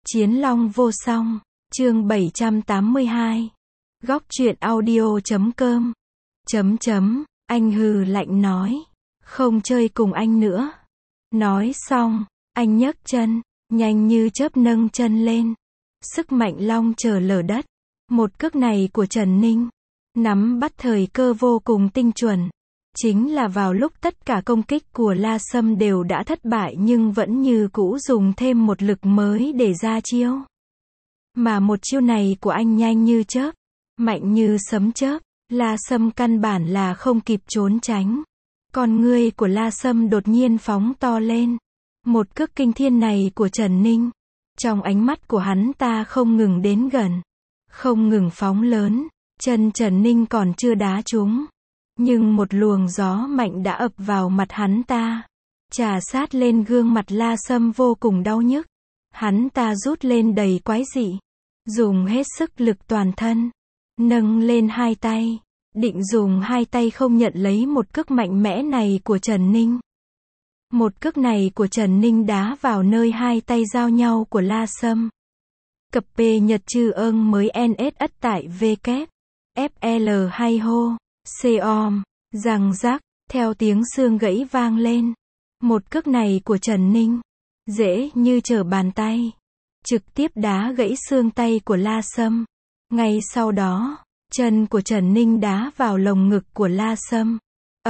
Chiến Long vô song, chương 782. Góc truyện audio.com. Anh hừ lạnh nói. Không chơi cùng anh nữa. Nói xong, anh nhấc chân, nhanh như chớp nâng chân lên. Sức mạnh long trời lở đất. Một cước này của Trần Ninh, nắm bắt thời cơ vô cùng tinh chuẩn. Chính là vào lúc tất cả công kích của La Sâm đều đã thất bại nhưng vẫn như cũ dùng thêm một lực mới để ra chiêu. Mà một chiêu này của anh nhanh như chớp, mạnh như sấm chớp, La Sâm căn bản là không kịp trốn tránh. Con ngươi của La Sâm đột nhiên phóng to lên. Một cước kinh thiên này của Trần Ninh, trong ánh mắt của hắn ta không ngừng đến gần, không ngừng phóng lớn. Chân Trần Ninh còn chưa đá trúng, nhưng một luồng gió mạnh đã ập vào mặt hắn ta, chà sát lên gương mặt La Sâm vô cùng đau nhức. Hắn ta rút lên đầy quái dị, dùng hết sức lực toàn thân, nâng lên hai tay, định dùng hai tay không nhận lấy một cước mạnh mẽ này của Trần Ninh. Một cước này của Trần Ninh đá vào nơi hai tay giao nhau của La Sâm. Cập P Nhật Trư ơn mới NS ất tại W. FL hay hô. Xeom, răng rắc, theo tiếng xương gãy vang lên. Một cước này của Trần Ninh, dễ như trở bàn tay, trực tiếp đá gãy xương tay của La Sâm. Ngay sau đó, chân của Trần Ninh đá vào lồng ngực của La Sâm.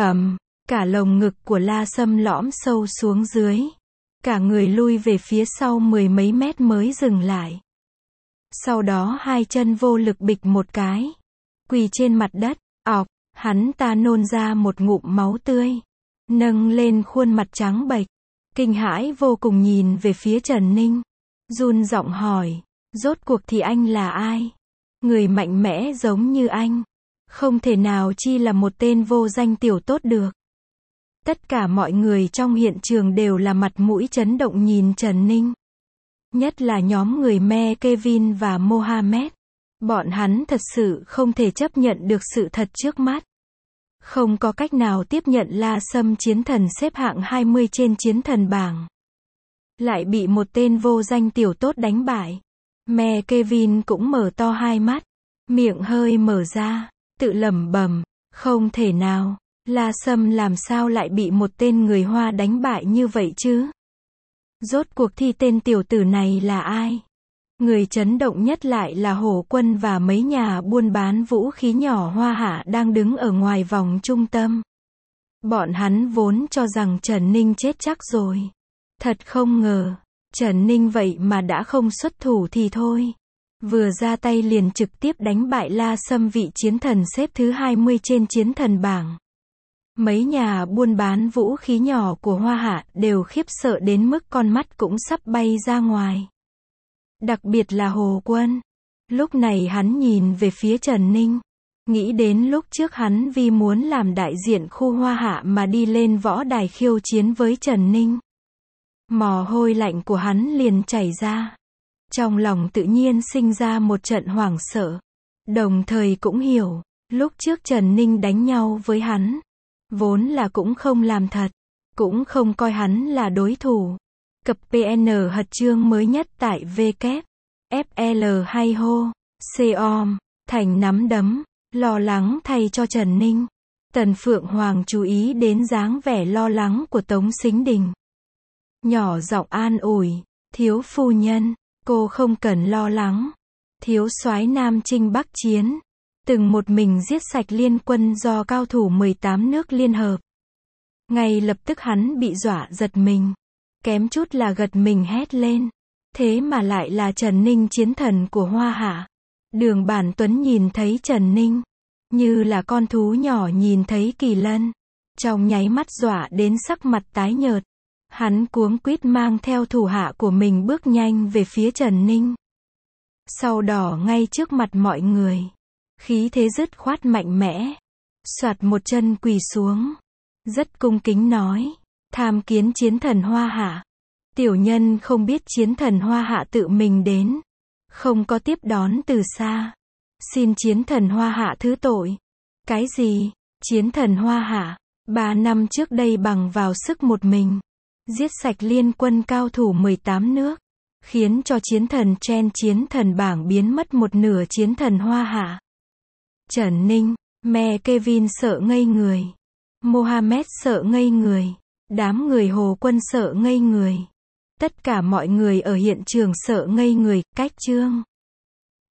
Cả lồng ngực của La Sâm lõm sâu xuống dưới. Cả người lui về phía sau mười mấy mét mới dừng lại. Sau đó hai chân vô lực bịch một cái, quỳ trên mặt đất. Hắn ta nôn ra một ngụm máu tươi, nâng lên khuôn mặt trắng bệch, kinh hãi vô cùng nhìn về phía Trần Ninh, run giọng hỏi, rốt cuộc thì anh là ai? Người mạnh mẽ giống như anh, không thể nào chi là một tên vô danh tiểu tốt được. Tất cả mọi người trong hiện trường đều là mặt mũi chấn động nhìn Trần Ninh. Nhất là nhóm người Me Kevin và Mohammed. Bọn hắn thật sự không thể chấp nhận được sự thật trước mắt. Không có cách nào tiếp nhận La Sâm chiến thần xếp hạng 20 trên chiến thần bảng, lại bị một tên vô danh tiểu tốt đánh bại. Me Kevin cũng mở to hai mắt, miệng hơi mở ra, tự lẩm bẩm, không thể nào, La Sâm làm sao lại bị một tên người Hoa đánh bại như vậy chứ? Rốt cuộc thì tên tiểu tử này là ai? Người chấn động nhất lại là Hổ Quân và mấy nhà buôn bán vũ khí nhỏ Hoa Hạ đang đứng ở ngoài vòng trung tâm. Bọn hắn vốn cho rằng Trần Ninh chết chắc rồi. Thật không ngờ, Trần Ninh vậy mà đã không xuất thủ thì thôi. Vừa ra tay liền trực tiếp đánh bại La Sâm vị chiến thần xếp thứ 20 trên chiến thần bảng. Mấy nhà buôn bán vũ khí nhỏ của Hoa Hạ đều khiếp sợ đến mức con mắt cũng sắp bay ra ngoài. Đặc biệt là Hồ Quân. Lúc này hắn nhìn về phía Trần Ninh, nghĩ đến lúc trước hắn vì muốn làm đại diện khu Hoa Hạ mà đi lên võ đài khiêu chiến với Trần Ninh. Mồ hôi lạnh của hắn liền chảy ra. Trong lòng tự nhiên sinh ra một trận hoảng sợ. Đồng thời cũng hiểu, lúc trước Trần Ninh đánh nhau với hắn, vốn là cũng không làm thật, cũng không coi hắn là đối thủ. Cập PN hật chương mới nhất tại W. FL hay hô. Xeom, thành nắm đấm, lo lắng thay cho Trần Ninh. Tần Phượng Hoàng chú ý đến dáng vẻ lo lắng của Tống Sính Đình. Nhỏ giọng an ủi, thiếu phu nhân, cô không cần lo lắng. Thiếu soái Nam Chinh Bắc chiến, từng một mình giết sạch liên quân do cao thủ 18 nước liên hợp. Ngay lập tức hắn bị dọa giật mình, kém chút là gật mình hét lên. Thế mà lại là Trần Ninh chiến thần của Hoa Hạ. Đường Bản Tuấn nhìn thấy Trần Ninh, như là con thú nhỏ nhìn thấy kỳ lân. Trong nháy mắt dọa đến sắc mặt tái nhợt. Hắn cuống quýt mang theo thủ hạ của mình bước nhanh về phía Trần Ninh. Sau đó ngay trước mặt mọi người, khí thế dứt khoát mạnh mẽ, soạt một chân quỳ xuống, rất cung kính nói, tham kiến chiến thần Hoa Hạ. Tiểu nhân không biết chiến thần Hoa Hạ tự mình đến, không có tiếp đón từ xa. Xin chiến thần Hoa Hạ thứ tội. Cái gì? Chiến thần Hoa Hạ, 3 năm trước đây bằng vào sức một mình, giết sạch liên quân cao thủ 18 nước. khiến cho chiến thần Trend chiến thần bảng biến mất một nửa chiến thần Hoa Hạ. Trần Ninh, mẹ Kevin sợ ngây người. Mohamed sợ ngây người. Đám người Hồ Quân sợ ngây người. Tất cả mọi người ở hiện trường sợ ngây người, cách chương.